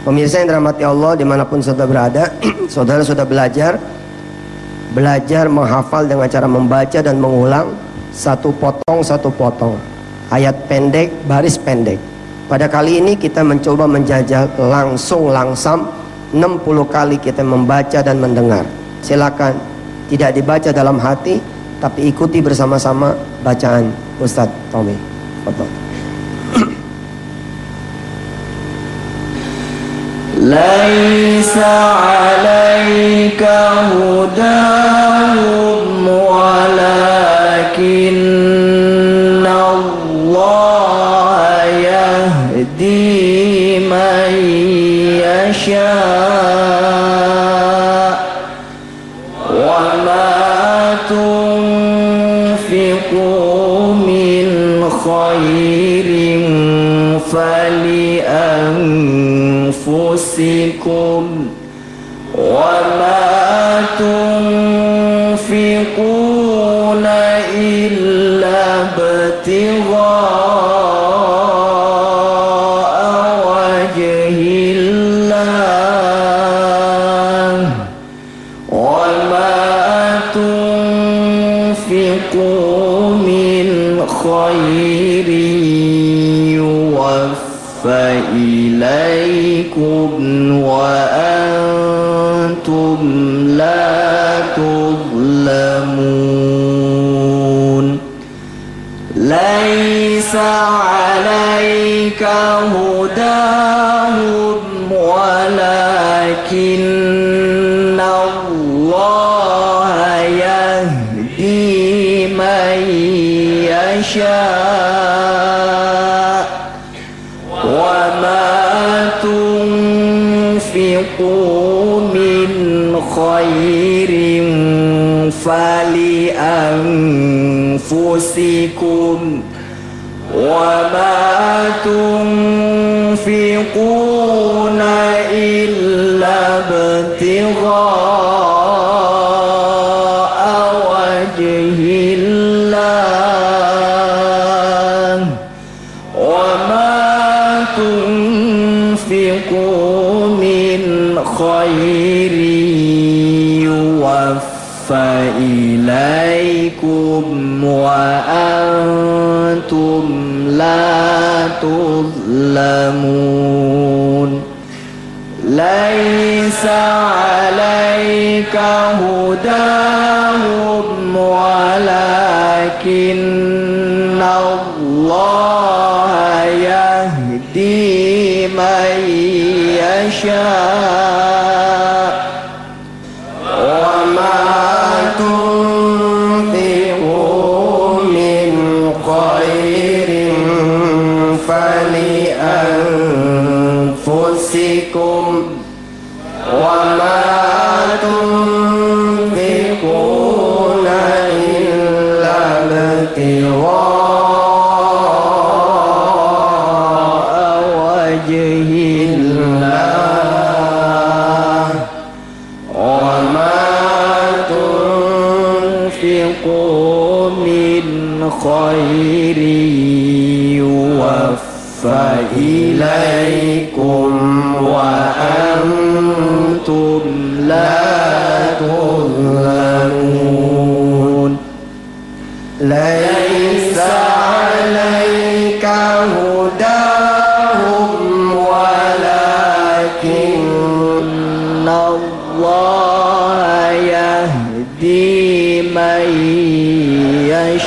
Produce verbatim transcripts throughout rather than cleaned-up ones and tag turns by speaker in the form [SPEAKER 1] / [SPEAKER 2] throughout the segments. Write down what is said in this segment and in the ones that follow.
[SPEAKER 1] Pemirsa yang dirahmati Allah dimanapun saudara berada, saudara sudah belajar Belajar menghafal dengan cara membaca dan mengulang satu potong satu potong, ayat pendek, baris pendek. Pada kali ini kita mencoba menjajal langsung langsam enam puluh kali kita membaca dan mendengar. Silakan, tidak dibaca dalam hati, tapi ikuti bersama-sama bacaan Ustadz Tommy. Foto.
[SPEAKER 2] Laisa 'alaika hudahum walakinna Allah yahdi man yasha wa ma tunfiqu min khairin fali anfusikum wa ma tunfiquna illa ibtigha'a wajhillah wa ma tunfiqu min khairin yuwaffa ilaykum wa antum la tuzlamun. Laisa 'alaika hudahum walakinna Allah yahdi man yasha wa ma tunfiqu min khairin fali anfusikum wa ma tunfiquna illa ibtigha'a wajhillah wa ma tunfiqu min khairin yuwaffa ilaykum wa antum la tuzlamun. Laisa 'alaika hudahum walakinna Allah yahdi man yasha wa ma tunfiqu min khairin fali anfusikum wa ma tunfiquna illa ibtigha'a wajhillah wa ma tunfiqu min khairin yuwaffa ilaykum wa antum la tuzlamun. Laisa 'alaika hudahum walakinna Allah yahdi man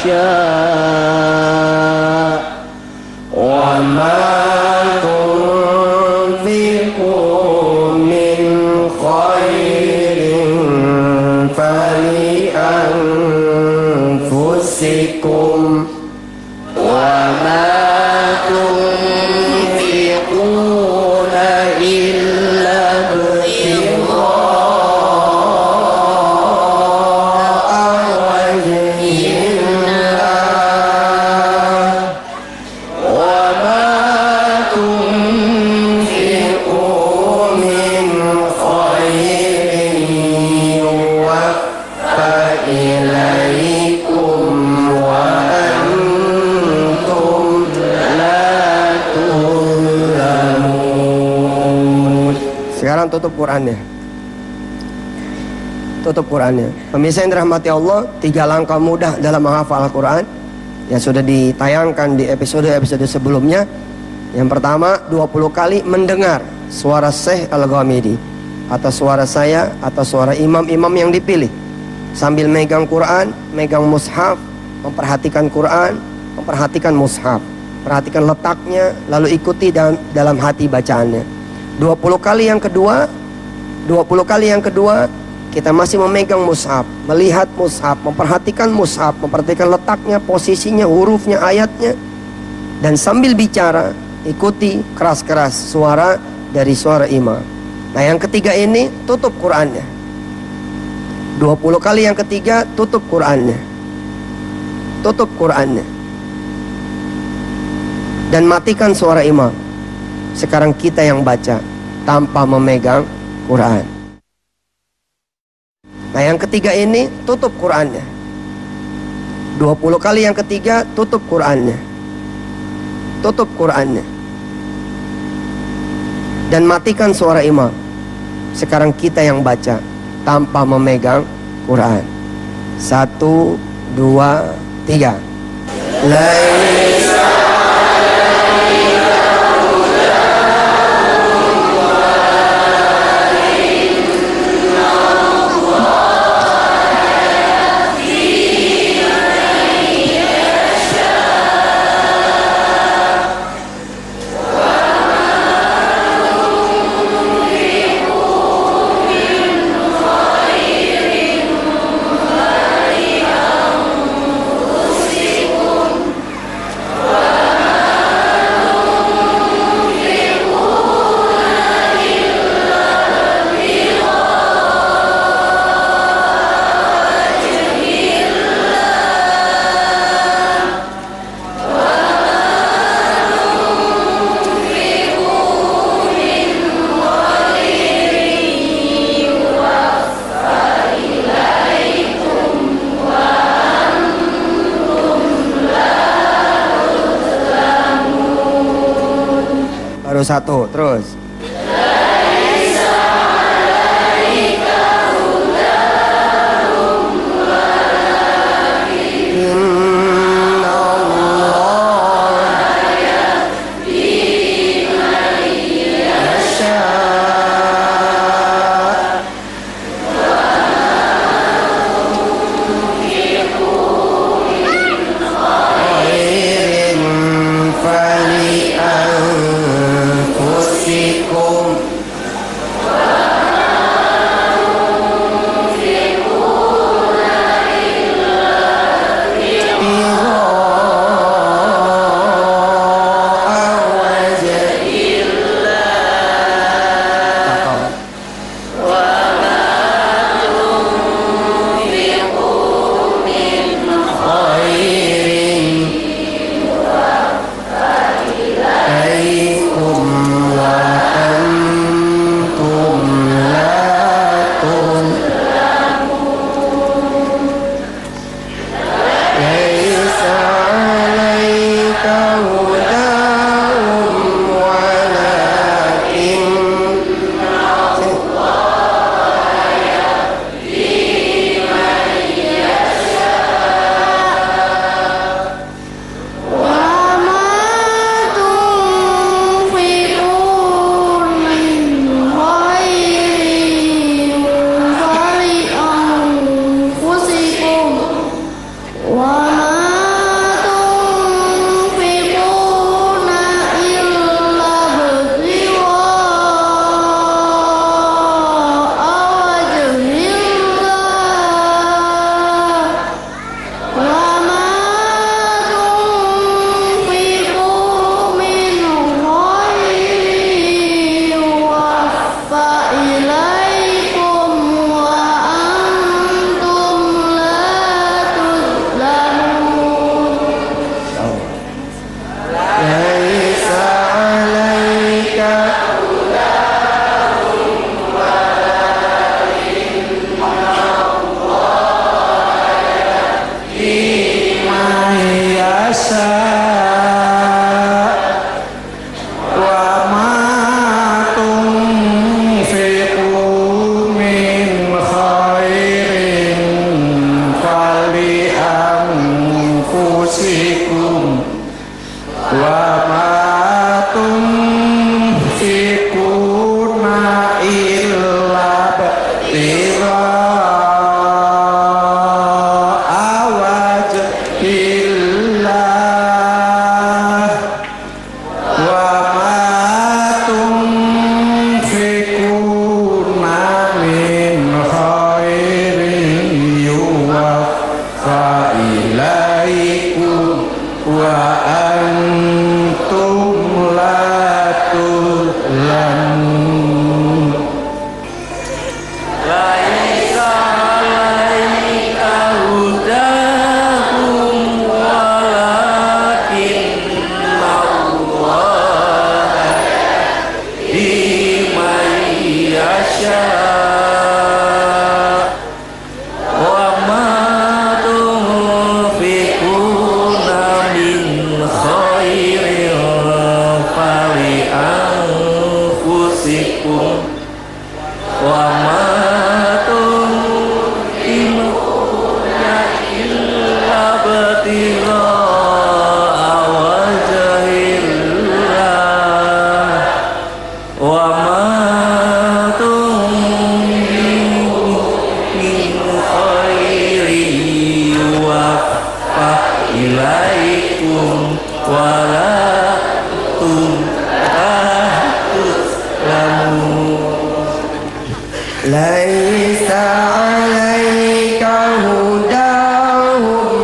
[SPEAKER 2] yasha wa ma
[SPEAKER 1] Sekarang tutup Qurannya. Tutup Qurannya. Pemirsa yang dirahmati Allah, tiga langkah mudah dalam menghafal Al-Quran yang sudah ditayangkan di episode-episode sebelumnya. Yang pertama, dua puluh kali mendengar suara Syekh Al-Ghamidi, atau suara saya, atau suara imam-imam yang dipilih, sambil megang Quran, megang mushaf, memperhatikan Quran, memperhatikan mushaf, perhatikan letaknya, lalu ikuti dalam, dalam hati bacaannya. dua puluh kali yang kedua, dua puluh kali yang kedua kita masih memegang mushaf, melihat mushaf, memperhatikan mushaf, memperhatikan letaknya, posisinya, hurufnya, ayatnya, dan sambil bicara ikuti keras-keras suara dari suara imam. Nah, yang ketiga ini tutup Qurannya. dua puluh kali yang ketiga tutup Qurannya. Tutup Qurannya. Dan matikan suara imam. Sekarang kita yang baca tanpa memegang Quran. Nah, yang ketiga ini tutup Qurannya. dua puluh kali yang ketiga tutup Qurannya. Tutup Qurannya. Dan matikan suara imam. Sekarang kita yang baca tanpa memegang Quran. Satu, dua, tiga. Laisa baru satu, terus.
[SPEAKER 2] يشاء وما تنفقون من خير فلأنفسكم وما تنفقون إلا ابتغاء وجه الله وما تنفقون من خير يوفى إليكم ولا
[SPEAKER 1] ليس عليك هداهم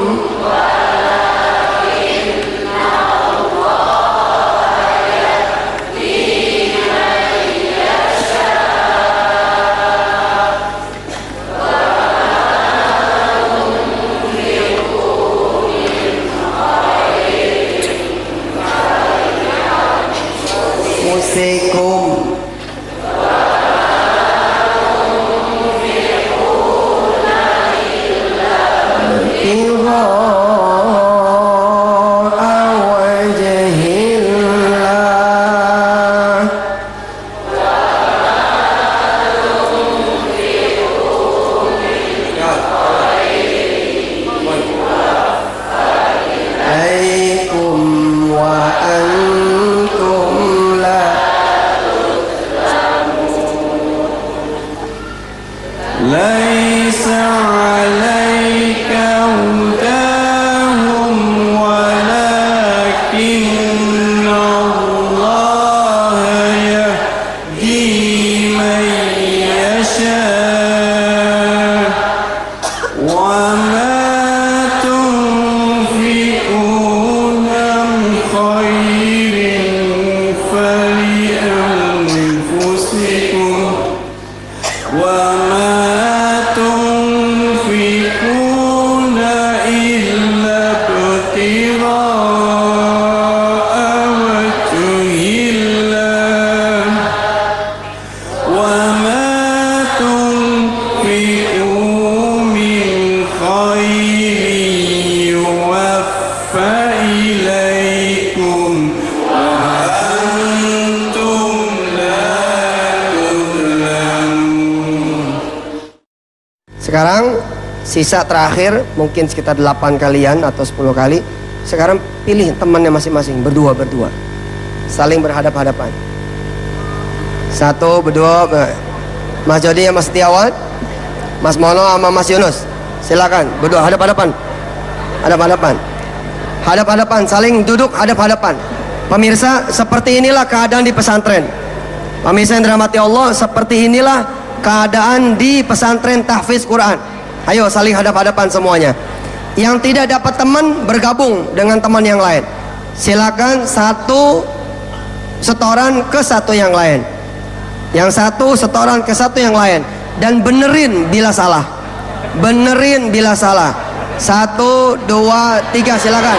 [SPEAKER 1] musikum
[SPEAKER 2] ليس عليك هداهم ولكن الله يهدي من يشاء وما تنفقون من خير فلأنفسكم وما تنفقون إلا ابتغاء وجه الله وما تنفقوا من خير يوفى إليكم وأنتم لا تظلمون.
[SPEAKER 1] Sekarang sisa terakhir mungkin sekitar delapan kalian atau sepuluh kali. Sekarang pilih temannya masing-masing, berdua-berdua, saling berhadap-hadapan. Satu, berdua, ber... Mas Jody sama Mas Setiawan, Mas Mono sama Mas Yunus. Silakan berdua hadap-hadapan. Hadap-hadapan. Hadap-hadapan, saling duduk hadap-hadapan. Pemirsa, seperti inilah keadaan di pesantren. Pemirsa yang dirahmati Allah, seperti inilah keadaan di pesantren tahfiz Quran. Ayo saling hadap-hadapan semuanya. Yang tidak dapat teman bergabung dengan teman yang lain. Silakan satu setoran ke satu yang lain. Yang satu setoran ke satu yang lain. Dan benerin bila salah. Benerin bila salah. Satu, dua, tiga, silakan.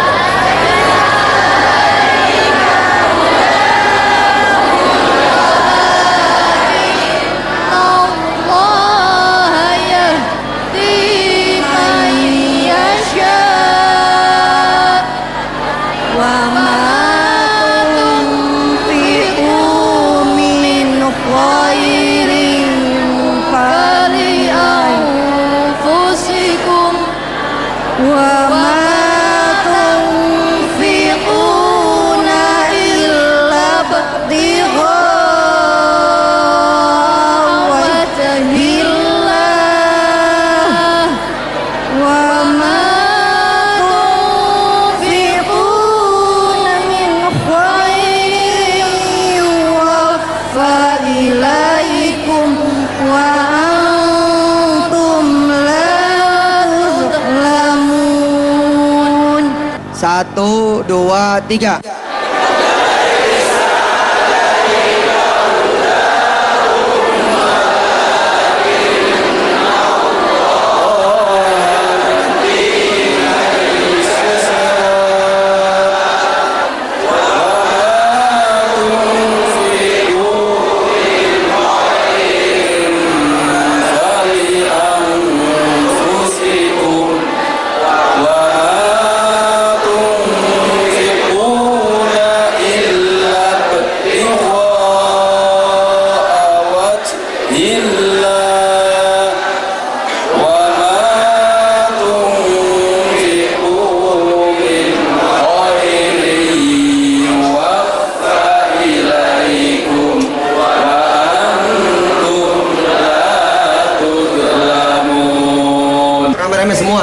[SPEAKER 1] Satu, dua, tiga.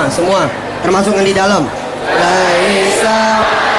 [SPEAKER 1] semua, semua termasuk yang di dalam. Laisa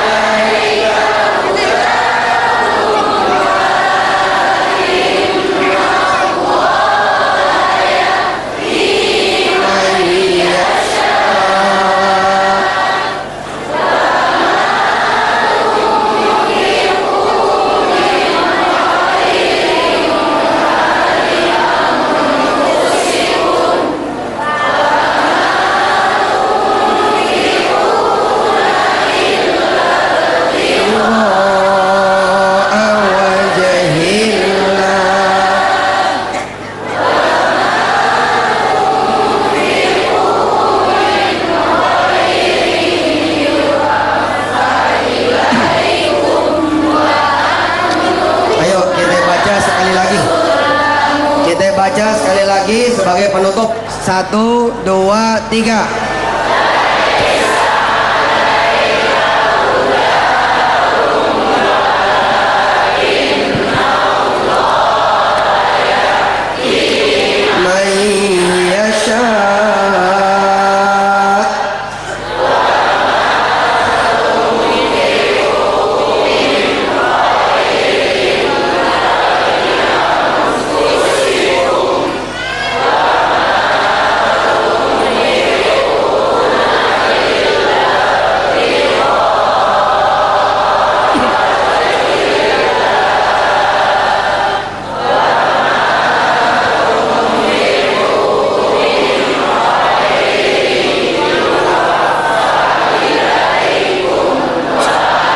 [SPEAKER 1] sebagai penutup. Satu, dua, tiga.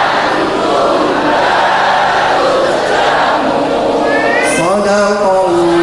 [SPEAKER 1] Sadaqallah